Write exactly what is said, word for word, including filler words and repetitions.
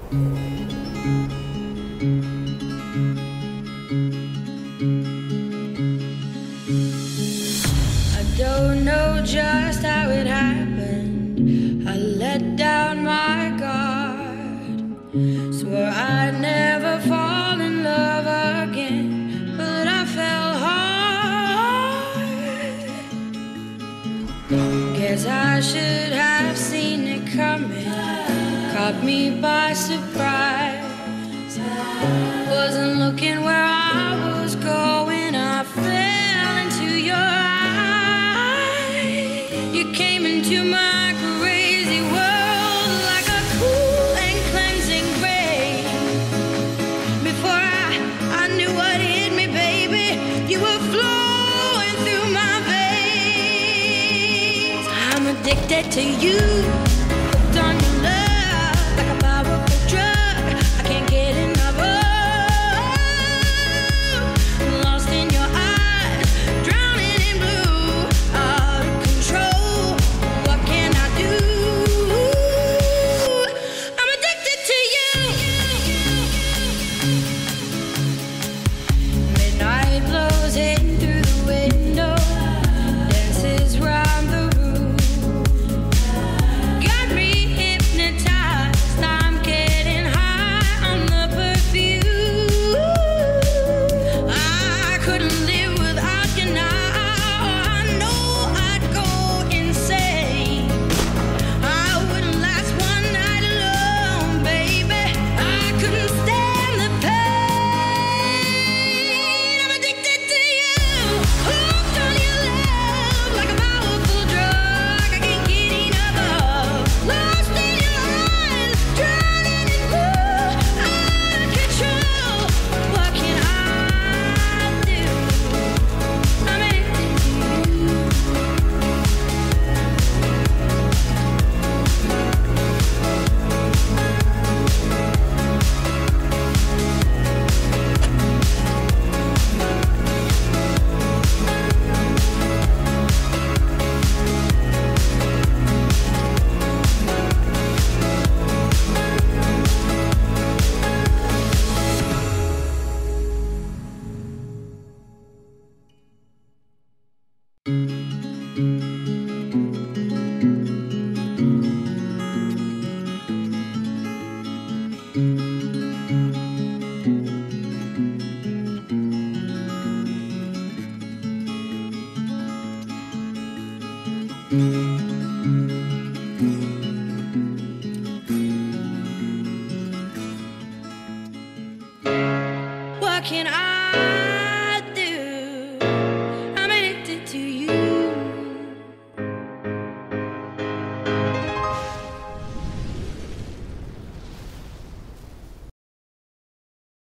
Don't know just how it happened. I let down my guard. Swore I'd never fall in love again, but I fell hard. Guess I should have seen it coming. Caught me by surprise. Wasn't looking where I was going. I fell into your eyes. You came into my crazy world like a cool and cleansing rain. Before I, I knew what hit me, baby, you were flowing through my veins. I'm addicted to you, hooked on your love like a powerful drug. I can't get enough of. Lost in your eyes, drowning in blue, out of control. What can I do? I'm addicted to you. Midnight blows in through the window, dances round the room. Got me hypnotized, I'm getting high on the perfume. I couldn't live without you now. I know I'd go insane. I wouldn't last one night alone, baby. I couldn't stand the pain. I'm addicted to you, hooked on your love like a powerful drug. I can't get enough of. Lost in your eyes, drowning in blue, out of control. What can I do? I'm addicted to you. What can I